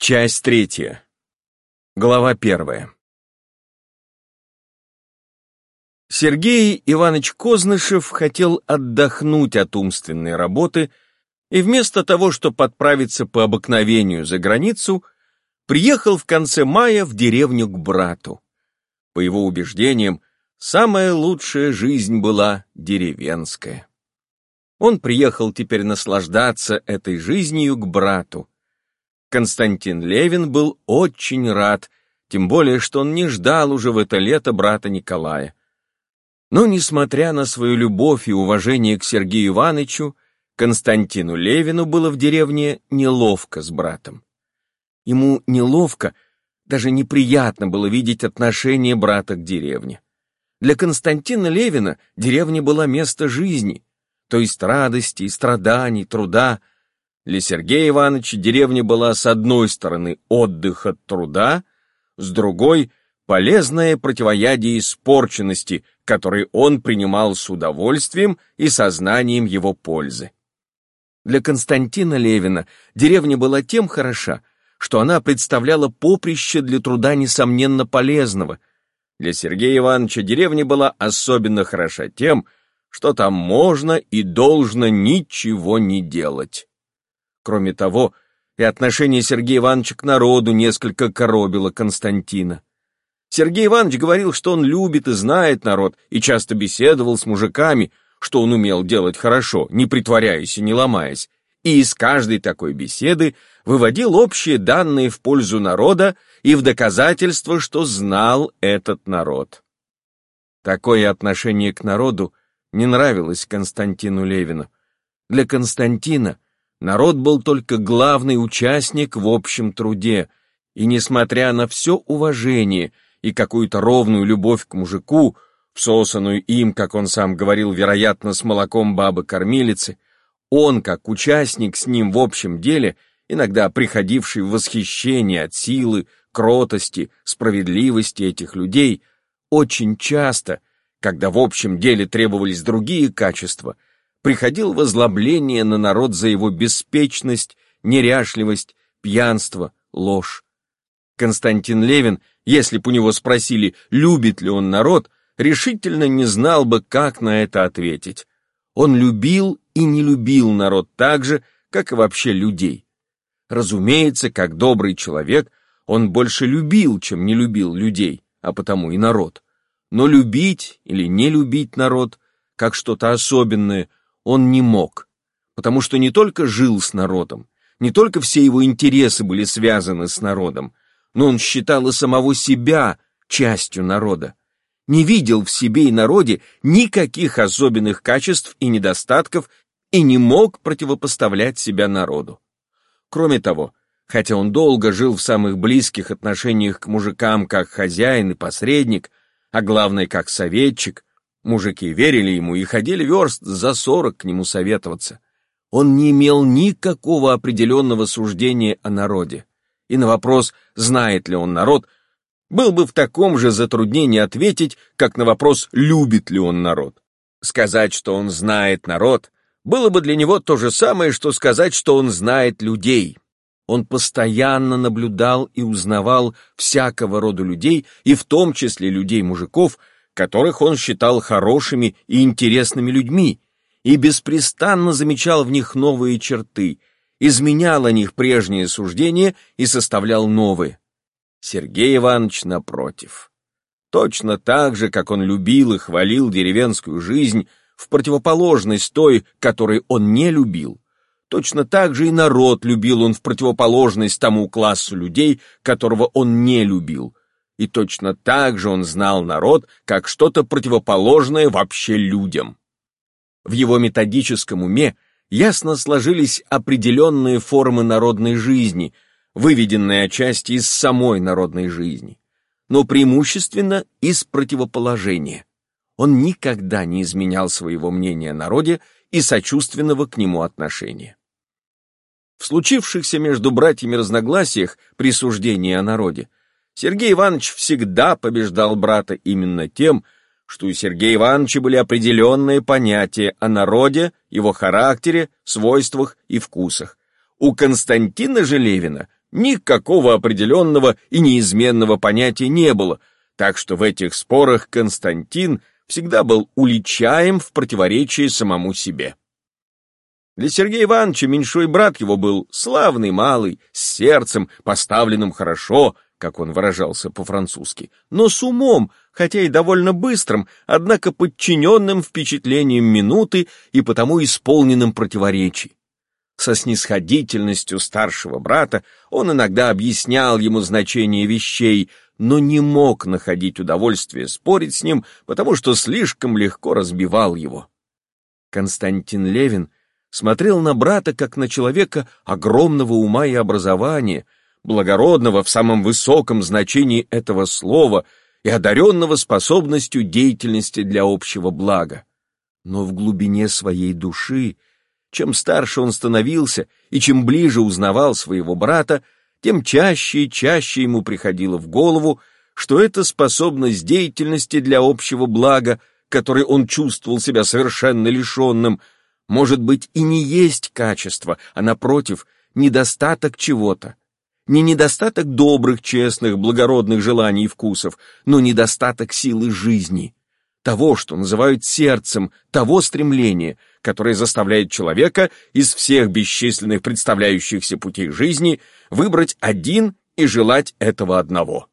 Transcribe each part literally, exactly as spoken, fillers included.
Часть третья. Глава первая. Сергей Иванович Кознышев хотел отдохнуть от умственной работы и вместо того, чтобы отправиться по обыкновению за границу, приехал в конце мая в деревню к брату. По его убеждениям, самая лучшая жизнь была деревенская. Он приехал теперь наслаждаться этой жизнью к брату. Константин Левин был очень рад, тем более, что он не ждал уже в это лето брата Николая. Но, несмотря на свою любовь и уважение к Сергею Ивановичу, Константину Левину было в деревне неловко с братом. Ему неловко, даже неприятно было видеть отношение брата к деревне. Для Константина Левина деревня была место жизни, то есть радости, страданий, труда. Для Сергея Ивановича деревня была с одной стороны отдых от труда, с другой — полезное противоядие испорченности, который он принимал с удовольствием и сознанием его пользы. Для Константина Левина деревня была тем хороша, что она представляла поприще для труда несомненно полезного. Для Сергея Ивановича деревня была особенно хороша тем, что там можно и должно ничего не делать. Кроме того, и отношение Сергея Ивановича к народу несколько коробило Константина. Сергей Иванович говорил, что он любит и знает народ, и часто беседовал с мужиками, что он умел делать хорошо, не притворяясь и не ломаясь, и из каждой такой беседы выводил общие данные в пользу народа и в доказательство, что знал этот народ. Такое отношение к народу не нравилось Константину Левину. Для Константина народ был только главный участник в общем труде, и, несмотря на все уважение и какую-то ровную любовь к мужику, всосанную им, как он сам говорил, вероятно, с молоком бабы-кормилицы, он, как участник с ним в общем деле, иногда приходивший в восхищение от силы, кротости, справедливости этих людей, очень часто, когда в общем деле требовались другие качества, приходил в озлобление на народ за его беспечность, неряшливость, пьянство, ложь. Константин Левин, если б у него спросили, любит ли он народ, решительно не знал бы, как на это ответить. Он любил и не любил народ так же, как и вообще людей. Разумеется, как добрый человек, он больше любил, чем не любил людей, а потому и народ. Но любить или не любить народ, как что-то особенное, он не мог, потому что не только жил с народом, не только все его интересы были связаны с народом, но он считал и самого себя частью народа, не видел в себе и народе никаких особенных качеств и недостатков и не мог противопоставлять себя народу. Кроме того, хотя он долго жил в самых близких отношениях к мужикам как хозяин и посредник, а главное как советчик, мужики верили ему и ходили верст за сорок к нему советоваться. Он не имел никакого определенного суждения о народе, и на вопрос, знает ли он народ, был бы в таком же затруднении ответить, как на вопрос, любит ли он народ. Сказать, что он знает народ, было бы для него то же самое, что сказать, что он знает людей. Он постоянно наблюдал и узнавал всякого рода людей, и в том числе людей-мужиков, которых он считал хорошими и интересными людьми, и беспрестанно замечал в них новые черты, изменял о них прежние суждения и составлял новые. Сергей Иванович, напротив, точно так же, как он любил и хвалил деревенскую жизнь, в противоположность той, которой он не любил, точно так же и народ любил он в противоположность тому классу людей, которого он не любил. И точно так же он знал народ как что-то противоположное вообще людям. В его методическом уме ясно сложились определенные формы народной жизни, выведенные отчасти из самой народной жизни, но преимущественно из противоположения. Он никогда не изменял своего мнения о народе и сочувственного к нему отношения. В случившихся между братьями разногласиях при суждении о народе Сергей Иванович всегда побеждал брата именно тем, что у Сергея Ивановича были определенные понятия о народе, его характере, свойствах и вкусах. У Константина же Левина никакого определенного и неизменного понятия не было, так что в этих спорах Константин всегда был уличаем в противоречии самому себе. Для Сергея Ивановича меньшой брат его был славный малый, с сердцем, поставленным хорошо, как он выражался по-французски, но с умом, хотя и довольно быстрым, однако подчиненным впечатлениям минуты и потому исполненным противоречий. Со снисходительностью старшего брата он иногда объяснял ему значение вещей, но не мог находить удовольствие спорить с ним, потому что слишком легко разбивал его. Константин Левин смотрел на брата как на человека огромного ума и образования, благородного в самом высоком значении этого слова и одаренного способностью деятельности для общего блага. Но в глубине своей души, чем старше он становился и чем ближе узнавал своего брата, тем чаще и чаще ему приходило в голову, что эта способность деятельности для общего блага, которой он чувствовал себя совершенно лишенным, может быть и не есть качество, а, напротив, недостаток чего-то. Не недостаток добрых, честных, благородных желаний и вкусов, но недостаток силы жизни, того, что называют сердцем, того стремления, которое заставляет человека из всех бесчисленных представляющихся путей жизни выбрать один и желать этого одного.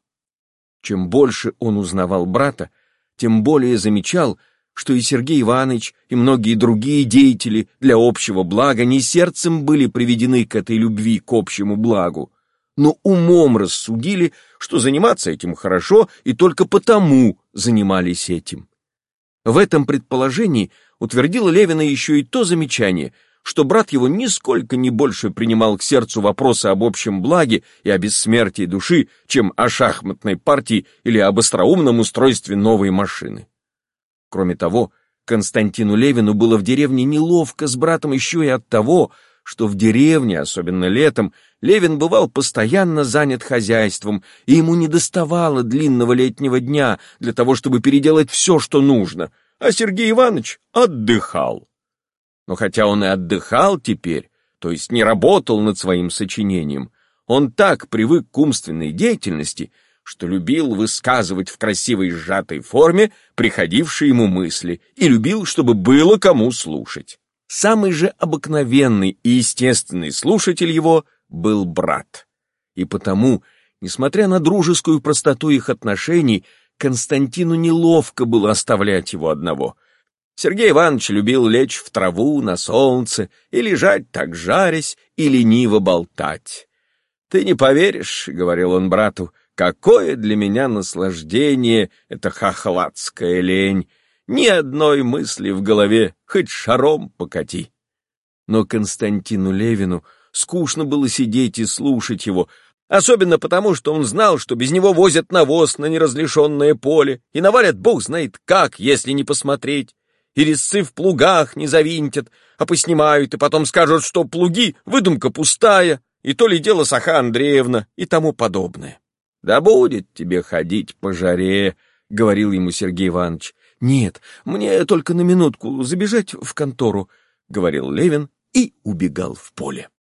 Чем больше он узнавал брата, тем более замечал, что и Сергей Иванович, и многие другие деятели для общего блага не сердцем были приведены к этой любви к общему благу, но умом рассудили, что заниматься этим хорошо, и только потому занимались этим. В этом предположении утвердило Левина еще и то замечание, что брат его нисколько не больше принимал к сердцу вопросы об общем благе и о бессмертии души, чем о шахматной партии или об остроумном устройстве новой машины. Кроме того, Константину Левину было в деревне неловко с братом еще и от того, что в деревне, особенно летом, Левин бывал постоянно занят хозяйством, и ему недоставало длинного летнего дня для того, чтобы переделать все, что нужно, а Сергей Иванович отдыхал. Но хотя он и отдыхал теперь, то есть не работал над своим сочинением, он так привык к умственной деятельности, что любил высказывать в красивой сжатой форме приходившие ему мысли и любил, чтобы было кому слушать. Самый же обыкновенный и естественный слушатель его был брат. И потому, несмотря на дружескую простоту их отношений, Константину неловко было оставлять его одного. Сергей Иванович любил лечь в траву на солнце и лежать так жарясь и лениво болтать. «Ты не поверишь, — говорил он брату, — какое для меня наслаждение эта хохлацкая лень! Ни одной мысли в голове, хоть шаром покати!» Но Константину Левину скучно было сидеть и слушать его, особенно потому, что он знал, что без него возят навоз на неразрешенное поле и навалят бог знает как, если не посмотреть, и резцы в плугах не завинтят, а поснимают, и потом скажут, что плуги — выдумка пустая, и то ли дело Саха Андреевна и тому подобное. «Да будет тебе ходить по жаре», — говорил ему Сергей Иванович. «Нет, мне только на минутку забежать в контору», — говорил Левин и убегал в поле.